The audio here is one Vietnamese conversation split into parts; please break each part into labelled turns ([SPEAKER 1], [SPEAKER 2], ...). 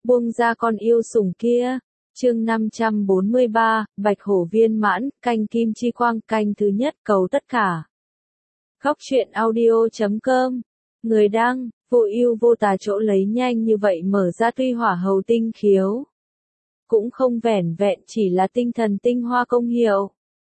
[SPEAKER 1] buông ra con yêu sủng kia. Chương 543, Bạch Hổ viên mãn, canh kim chi quang, canh thứ nhất, cầu tất cả. Góc truyện audio.com. Người đăng, vô ưu vô tà chỗ lấy nhanh như vậy mở ra tuy hỏa hầu tinh khiếu. Cũng không vẻn vẹn chỉ là tinh thần tinh hoa công hiệu.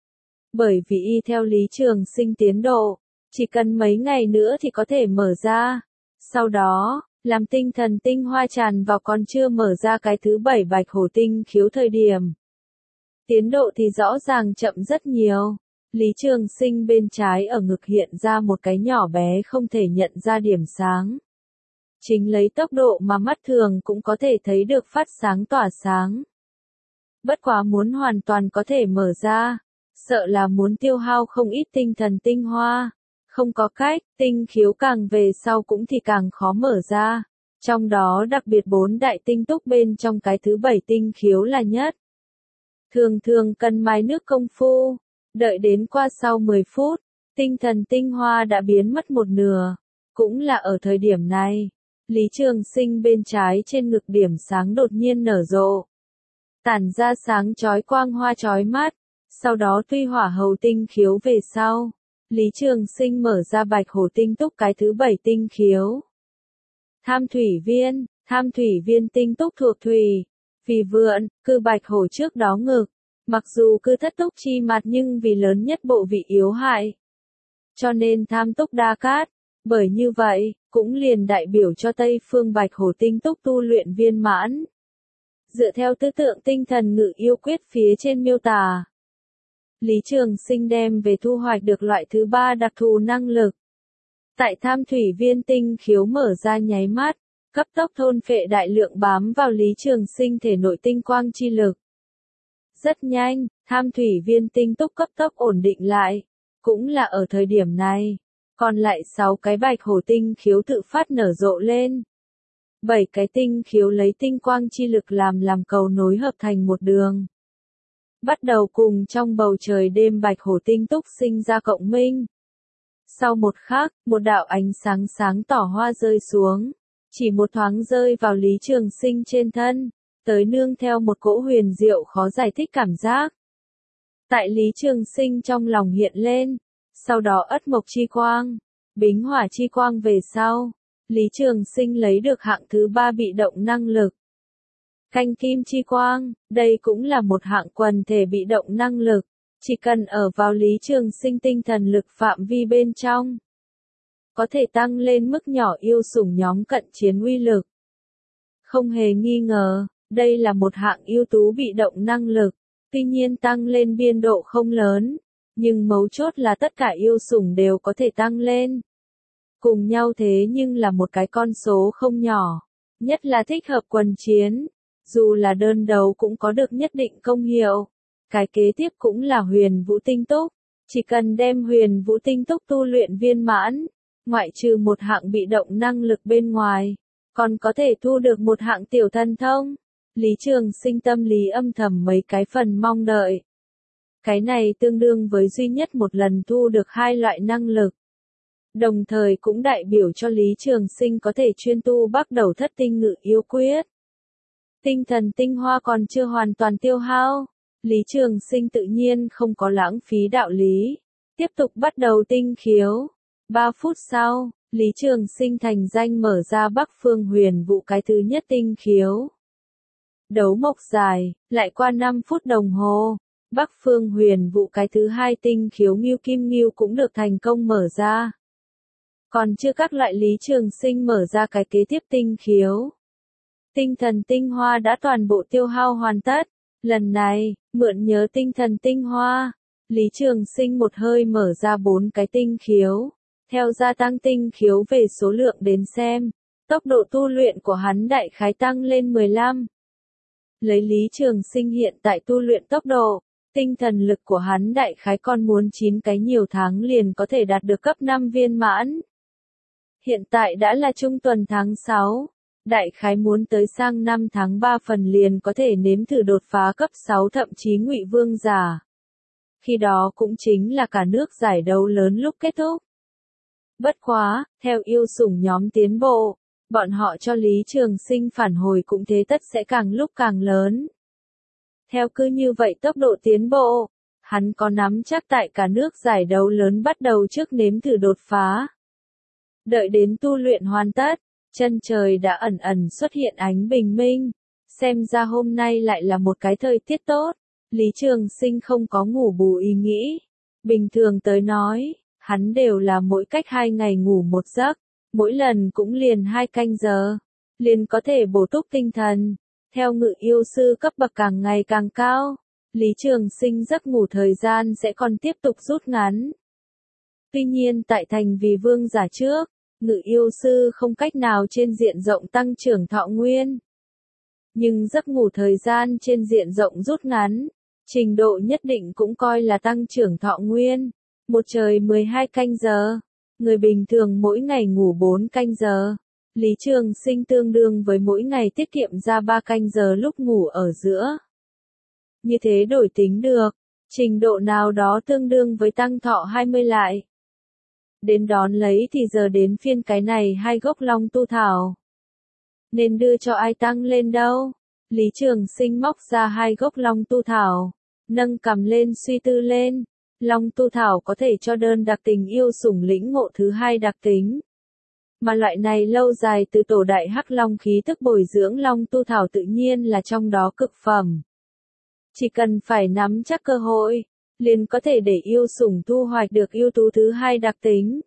[SPEAKER 1] Bởi vì y theo Lý Trường Sinh tiến độ, chỉ cần mấy ngày nữa thì có thể mở ra. Sau đó, làm tinh thần tinh hoa tràn vào còn chưa mở ra cái thứ 7 bạch hổ tinh khiếu thời điểm. Tiến độ thì rõ ràng chậm rất nhiều. Lý Trường Sinh bên trái ở ngực hiện ra một cái nhỏ bé không thể nhận ra điểm sáng. Chính lấy tốc độ mà mắt thường cũng có thể thấy được phát sáng tỏa sáng. Bất quá muốn hoàn toàn có thể mở ra, sợ là muốn tiêu hao không ít tinh thần tinh hoa. Không có cách, tinh khiếu càng về sau cũng thì càng khó mở ra. Trong đó đặc biệt 4 đại tinh túc bên trong cái thứ 7 tinh khiếu là nhất. Thường thường cần mài nước công phu, đợi đến qua sau 10 phút, tinh thần tinh hoa đã biến mất một nửa. Cũng là ở thời điểm này, Lý Trường Sinh bên trái trên ngực điểm sáng đột nhiên nở rộ. Tản ra sáng chói quang hoa chói mắt, sau đó tuy hỏa hầu tinh khiếu về sau. Lý Trường Sinh mở ra bạch hổ tinh túc cái thứ 7 tinh khiếu. Tham thủy viên tinh túc thuộc thủy, vì vượn, cư bạch hổ trước đó ngực. Mặc dù cư thất túc chi mặt nhưng vì lớn nhất bộ vị yếu hại. Cho nên tham túc đa cát, bởi như vậy, cũng liền đại biểu cho Tây phương bạch hổ tinh túc tu luyện viên mãn. Dựa theo tư tượng tinh thần ngự yêu quyết phía trên miêu tả. Lý Trường Sinh đem về thu hoạch được loại thứ 3 đặc thù năng lực. Tại tham thủy viên tinh khiếu mở ra nháy mắt, cấp tốc thôn phệ đại lượng bám vào Lý Trường Sinh thể nội tinh quang chi lực. Rất nhanh, tham thủy viên tinh túc cấp tốc ổn định lại. Cũng là ở thời điểm này, còn lại 6 cái bạch hổ tinh khiếu tự phát nở rộ lên. 7 cái tinh khiếu lấy tinh quang chi lực làm cầu nối hợp thành một đường. Bắt đầu cùng trong bầu trời đêm bạch hổ tinh túc sinh ra cộng minh. Sau một khắc, một đạo ánh sáng sáng tỏ hoa rơi xuống, chỉ một thoáng rơi vào Lý Trường Sinh trên thân, tới nương theo một cỗ huyền diệu khó giải thích cảm giác. Tại Lý Trường Sinh trong lòng hiện lên, sau đó ất mộc chi quang, bính hỏa chi quang về sau, Lý Trường Sinh lấy được hạng thứ 3 bị động năng lực. Canh kim chi quang, đây cũng là một hạng quần thể bị động năng lực, chỉ cần ở vào Lý Trường Sinh tinh thần lực phạm vi bên trong. Có thể tăng lên mức nhỏ yêu sủng nhóm cận chiến uy lực. Không hề nghi ngờ, đây là một hạng ưu tú bị động năng lực, tuy nhiên tăng lên biên độ không lớn, nhưng mấu chốt là tất cả yêu sủng đều có thể tăng lên. Cùng nhau thế nhưng là một cái con số không nhỏ, nhất là thích hợp quần chiến. Dù là đơn đấu cũng có được nhất định công hiệu. Cái kế tiếp cũng là huyền vũ tinh túc. Chỉ cần đem huyền vũ tinh túc tu luyện viên mãn, ngoại trừ một hạng bị động năng lực bên ngoài, còn có thể thu được một hạng tiểu thần thông. Lý Trường Sinh tâm lý âm thầm mấy cái phần mong đợi. Cái này tương đương với duy nhất một lần thu được 2 loại năng lực. Đồng thời cũng đại biểu cho Lý Trường Sinh có thể chuyên tu bắt đầu thất tinh ngự yêu quyết. Tinh thần tinh hoa còn chưa hoàn toàn tiêu hao, Lý Trường Sinh tự nhiên không có lãng phí đạo lý. Tiếp tục bắt đầu tinh khiếu. 3 phút sau, Lý Trường Sinh thành danh mở ra Bắc Phương huyền vụ cái thứ nhất tinh khiếu. Đấu mộc dài, lại qua 5 phút đồng hồ, Bắc Phương huyền vụ cái thứ 2 tinh khiếu Ngưu Kim Ngưu cũng được thành công mở ra. Còn chưa các loại Lý Trường Sinh mở ra cái kế tiếp tinh khiếu. Tinh thần tinh hoa đã toàn bộ tiêu hao hoàn tất. Lần này, mượn nhớ tinh thần tinh hoa, Lý Trường Sinh một hơi mở ra 4 cái tinh khiếu. Theo gia tăng tinh khiếu về số lượng đến xem, tốc độ tu luyện của hắn đại khái tăng lên 15. Lấy Lý Trường Sinh hiện tại tu luyện tốc độ, tinh thần lực của hắn đại khái còn muốn 9 cái nhiều tháng liền có thể đạt được cấp 5 viên mãn. Hiện tại đã là trung tuần tháng 6. Đại khái muốn tới sang năm tháng 3 phần liền có thể nếm thử đột phá cấp 6 thậm chí ngụy vương giả. Khi đó cũng chính là cả nước giải đấu lớn lúc kết thúc. Bất quá, theo yêu sủng nhóm tiến bộ, bọn họ cho Lý Trường Sinh phản hồi cũng thế tất sẽ càng lúc càng lớn. Theo cứ như vậy tốc độ tiến bộ, hắn có nắm chắc tại cả nước giải đấu lớn bắt đầu trước nếm thử đột phá. Đợi đến tu luyện hoàn tất, chân trời đã ẩn ẩn xuất hiện ánh bình minh, xem ra hôm nay lại là một cái thời tiết tốt. Lý Trường Sinh không có ngủ bù ý nghĩ. Bình thường tới nói, hắn đều là mỗi cách 2 ngày ngủ một giấc, mỗi lần cũng liền 2 canh giờ, liền có thể bổ túc tinh thần. Theo ngự yêu sư cấp bậc càng ngày càng cao, Lý Trường Sinh giấc ngủ thời gian sẽ còn tiếp tục rút ngắn. Tuy nhiên tại thành vì vương giả trước, ngự yêu sư không cách nào trên diện rộng tăng trưởng thọ nguyên. Nhưng giấc ngủ thời gian trên diện rộng rút ngắn, trình độ nhất định cũng coi là tăng trưởng thọ nguyên. Một trời 12 canh giờ, người bình thường mỗi ngày ngủ 4 canh giờ. Lý Trường Sinh tương đương với mỗi ngày tiết kiệm ra 3 canh giờ lúc ngủ ở giữa. Như thế đổi tính được, trình độ nào đó tương đương với tăng thọ 20 lại. Đến đón lấy thì giờ đến phiên cái này 2 gốc long tu thảo. Nên đưa cho ai tăng lên đâu? Lý Trường Sinh móc ra 2 gốc long tu thảo, nâng cầm lên suy tư lên. Long tu thảo có thể cho đơn đặc tình yêu sủng lĩnh ngộ thứ 2 đặc tính. Mà loại này lâu dài từ tổ đại hắc long khí tức bồi dưỡng long tu thảo tự nhiên là trong đó cực phẩm. Chỉ cần phải nắm chắc cơ hội, liền có thể để yêu sủng thu hoạch được yêu tú thứ 2 đặc tính.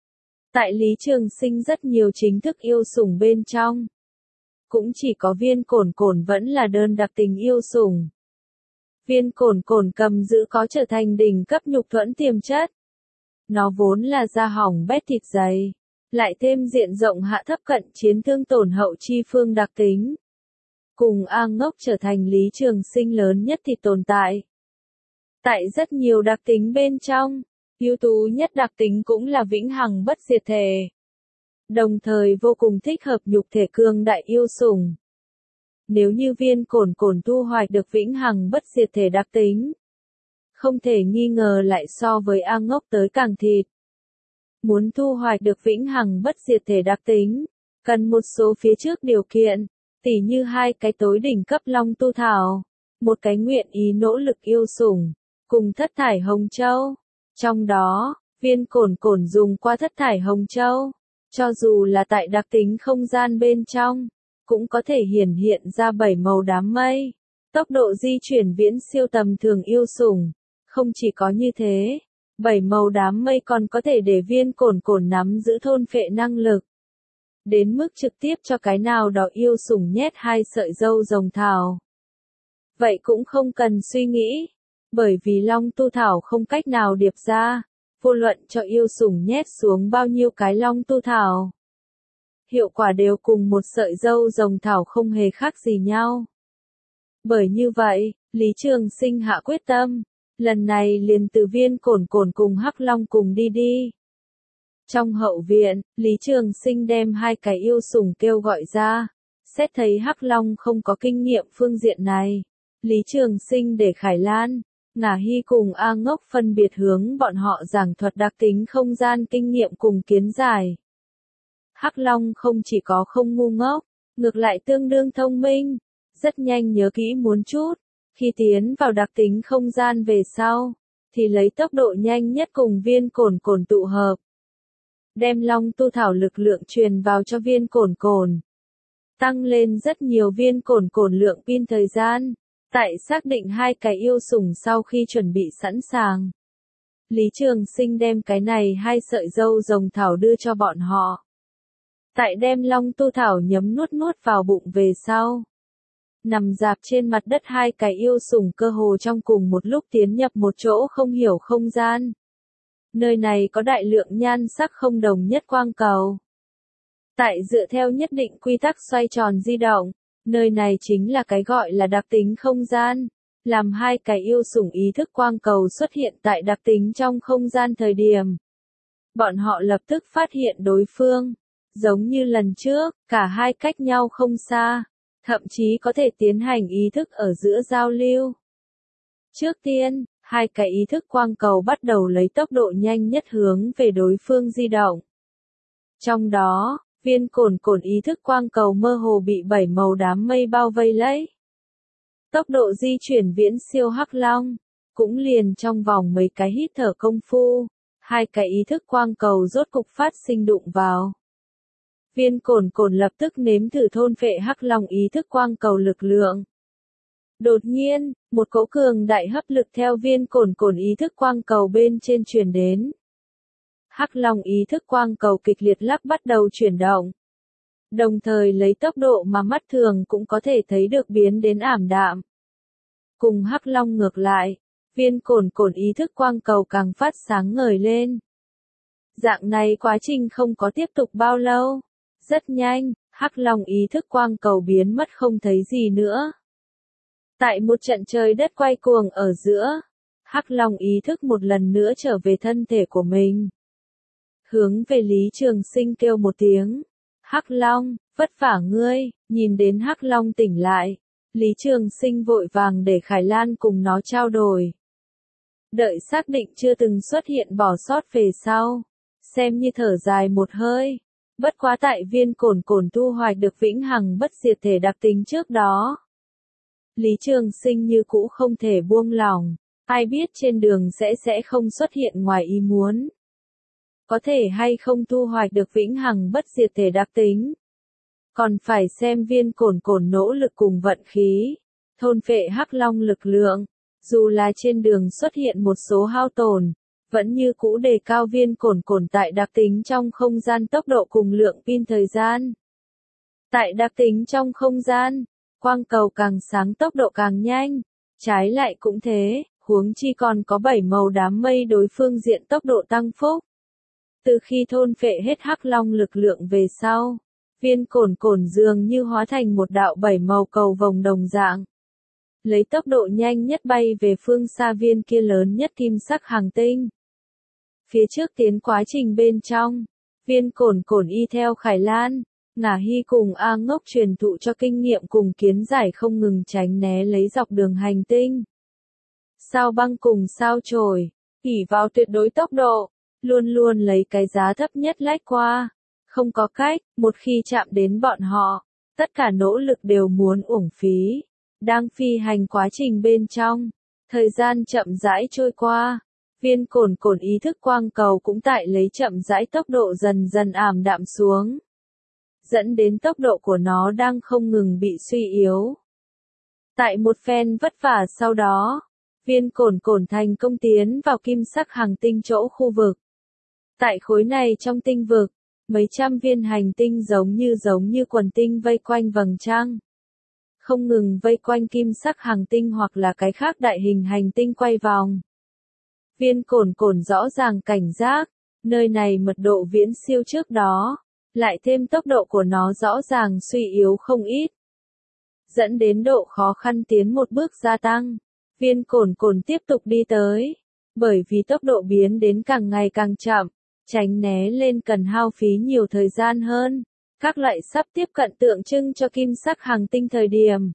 [SPEAKER 1] Tại Lý Trường Sinh rất nhiều chính thức yêu sủng bên trong. Cũng chỉ có viên cổn cổn vẫn là đơn đặc tình yêu sủng. Viên cổn cổn cầm giữ có trở thành đỉnh cấp nhục thuẫn tiềm chất. Nó vốn là da hỏng bét thịt dày, lại thêm diện rộng hạ thấp cận chiến thương tổn hậu chi phương đặc tính. Cùng A Ngốc trở thành Lý Trường Sinh lớn nhất thì tồn tại. Tại rất nhiều đặc tính bên trong, ưu tú nhất đặc tính cũng là vĩnh hằng bất diệt thể. Đồng thời vô cùng thích hợp nhục thể cương đại yêu sủng. Nếu như viên cổn cổn thu hoạch được vĩnh hằng bất diệt thể đặc tính, không thể nghi ngờ lại so với A Ngốc tới càng thịt. Muốn thu hoạch được vĩnh hằng bất diệt thể đặc tính, cần một số phía trước điều kiện, tỉ như 2 cái tối đỉnh cấp long tu thảo, một cái nguyện ý nỗ lực yêu sủng, cùng thất thải hồng châu. Trong đó, viên cổn cổn dùng qua thất thải hồng châu, cho dù là tại đặc tính không gian bên trong, cũng có thể hiển hiện ra 7 màu đám mây. Tốc độ di chuyển viễn siêu tầm thường yêu sủng. Không chỉ có như thế, 7 màu đám mây còn có thể để viên cổn cổn nắm giữ thôn phệ năng lực. Đến mức trực tiếp cho cái nào đó yêu sủng nhét 2 sợi dâu rồng thảo. Vậy cũng không cần suy nghĩ, bởi vì long tu thảo không cách nào điệp ra, vô luận cho yêu sủng nhét xuống bao nhiêu cái long tu thảo. Hiệu quả đều cùng một sợi dâu rồng thảo không hề khác gì nhau. Bởi như vậy, Lý Trường Sinh hạ quyết tâm, lần này liền từ viên cổn cổn cùng hắc long cùng đi. Trong hậu viện, Lý Trường Sinh đem 2 cái yêu sủng kêu gọi ra, xét thấy hắc long không có kinh nghiệm phương diện này. Lý Trường Sinh để Khải Lan, Ngả Hy cùng A Ngốc phân biệt hướng bọn họ giảng thuật đặc tính không gian kinh nghiệm cùng kiến giải. Hắc Long không chỉ có không ngu ngốc, ngược lại tương đương thông minh, rất nhanh nhớ kỹ muốn chút. Khi tiến vào đặc tính không gian về sau, thì lấy tốc độ nhanh nhất cùng viên cổn cổn tụ hợp. Đem long tu thảo lực lượng truyền vào cho viên cổn cổn. Tăng lên rất nhiều viên cổn cổn lượng pin thời gian. Tại xác định 2 cái yêu sủng sau khi chuẩn bị sẵn sàng, Lý Trường Sinh đem cái này 2 sợi dâu rồng thảo đưa cho bọn họ. Tại đem long tu thảo nhấm nuốt vào bụng về sau. Nằm dạp trên mặt đất 2 cái yêu sủng cơ hồ trong cùng một lúc tiến nhập một chỗ không hiểu không gian. Nơi này có đại lượng nhan sắc không đồng nhất quang cầu. Tại dựa theo nhất định quy tắc xoay tròn di động, nơi này chính là cái gọi là đặc tính không gian. Làm 2 cái yêu sủng ý thức quang cầu xuất hiện tại đặc tính trong không gian thời điểm. Bọn họ lập tức phát hiện đối phương. Giống như lần trước, cả 2 cách nhau không xa. Thậm chí có thể tiến hành ý thức ở giữa giao lưu. Trước tiên, 2 cái ý thức quang cầu bắt đầu lấy tốc độ nhanh nhất hướng về đối phương di động. Trong đó, Viên cồn cồn ý thức quang cầu mơ hồ bị 7 màu đám mây bao vây lấy. Tốc độ di chuyển viễn siêu Hắc Long, cũng liền trong vòng mấy cái hít thở công phu, hai cái ý thức quang cầu rốt cục phát sinh đụng vào. Viên cồn cồn lập tức nếm thử thôn phệ Hắc Long ý thức quang cầu lực lượng. Đột nhiên, một cỗ cường đại hấp lực theo viên cồn cồn ý thức quang cầu bên trên truyền đến. Hắc Long ý thức quang cầu kịch liệt lắc bắt đầu chuyển động. Đồng thời lấy tốc độ mà mắt thường cũng có thể thấy được biến đến ảm đạm. Cùng Hắc Long ngược lại, viên cồn cồn ý thức quang cầu càng phát sáng ngời lên. Dạng này quá trình không có tiếp tục bao lâu. Rất nhanh, Hắc Long ý thức quang cầu biến mất không thấy gì nữa. Tại một trận trời đất quay cuồng ở giữa, Hắc Long ý thức một lần nữa trở về thân thể của mình. Hướng về Lý Trường Sinh kêu một tiếng. Hắc Long, vất vả ngươi, nhìn đến Hắc Long tỉnh lại. Lý Trường Sinh vội vàng để Khải Lan cùng nó trao đổi. Đợi xác định chưa từng xuất hiện bỏ sót về sau. Xem như thở dài một hơi. Bất quá tại viên cồn cồn thu hoạch được vĩnh hằng bất diệt thể đặc tính trước đó. Lý Trường Sinh như cũ không thể buông lỏng. Ai biết trên đường sẽ không xuất hiện ngoài ý muốn. Có thể hay không thu hoạch được vĩnh hằng bất diệt thể đặc tính. Còn phải xem viên cồn cồn nỗ lực cùng vận khí. Thôn phệ Hắc Long lực lượng. Dù là trên đường xuất hiện một số hao tổn. Vẫn như cũ đề cao viên cồn cồn tại đặc tính trong không gian tốc độ cùng lượng pin thời gian. Tại đặc tính trong không gian, quang cầu càng sáng tốc độ càng nhanh. Trái lại cũng thế, huống chi còn có 7 màu đám mây đối phương diện tốc độ tăng phúc. Từ khi thôn phệ hết Hắc Long lực lượng về sau, viên cồn cồn dường như hóa thành một đạo 7 màu cầu vồng đồng dạng. Lấy tốc độ nhanh nhất bay về phương xa viên kia lớn nhất kim sắc hành tinh. Phía trước tiến quá trình bên trong, viên cồn cồn y theo Khải Lan, Ngả Hy cùng A Ngốc truyền thụ cho kinh nghiệm cùng kiến giải không ngừng tránh né lấy dọc đường hành tinh. Sao Băng cùng Sao Chổi, ỷ vào tuyệt đối tốc độ, luôn luôn lấy cái giá thấp nhất lách qua. Không có cách, một khi chạm đến bọn họ, tất cả nỗ lực đều muốn uổng phí. Đang phi hành quá trình bên trong, thời gian chậm rãi trôi qua. Viên cồn cồn ý thức quang cầu cũng tại lấy chậm rãi tốc độ dần dần ảm đạm xuống. Dẫn đến tốc độ của nó đang không ngừng bị suy yếu. Tại một phen vất vả sau đó, viên cồn cồn thành công tiến vào kim sắc hành tinh chỗ khu vực. Tại khối này trong tinh vực, mấy trăm viên hành tinh giống như quần tinh vây quanh vầng trăng. Không ngừng vây quanh kim sắc hành tinh hoặc là cái khác đại hình hành tinh quay vòng. Viên cồn cồn rõ ràng cảnh giác, nơi này mật độ viễn siêu trước đó, lại thêm tốc độ của nó rõ ràng suy yếu không ít. Dẫn đến độ khó khăn tiến một bước gia tăng, viên cồn cồn tiếp tục đi tới, bởi vì tốc độ biến đến càng ngày càng chậm, tránh né lên cần hao phí nhiều thời gian hơn, các loại sắp tiếp cận tượng trưng cho kim sắc hành tinh thời điểm.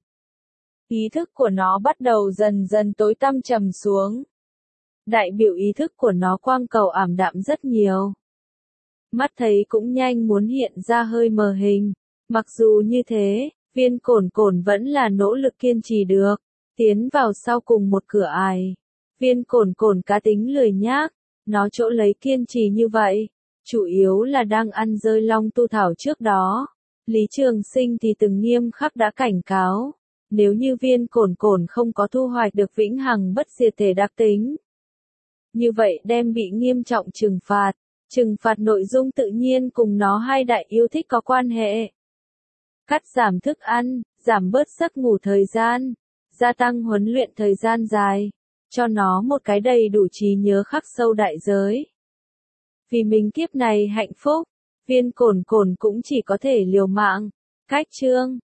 [SPEAKER 1] Ý thức của nó bắt đầu dần dần tối tăm trầm xuống. Đại biểu ý thức của nó quang cầu ảm đạm rất nhiều. Mắt thấy cũng nhanh muốn hiện ra hơi mờ hình. Mặc dù như thế, viên cồn cồn vẫn là nỗ lực kiên trì được. Tiến vào sau cùng một cửa ải. Viên cồn cồn cá tính lười nhác. Nó chỗ lấy kiên trì như vậy. Chủ yếu là đang ăn rơi long tu thảo trước đó. Lý Trường Sinh thì từng nghiêm khắc đã cảnh cáo. Nếu như viên cồn cồn không có thu hoạch được vĩnh hằng bất diệt thể đặc tính. Như vậy đem bị nghiêm trọng trừng phạt. Trừng phạt nội dung tự nhiên cùng nó hai đại yêu thích có quan hệ. Cắt giảm thức ăn, giảm bớt giấc ngủ thời gian, gia tăng huấn luyện thời gian dài, cho nó một cái đầy đủ trí nhớ khắc sâu đại giới. Vì mình kiếp này hạnh phúc, viên cồn cồn cũng chỉ có thể liều mạng. Cách chương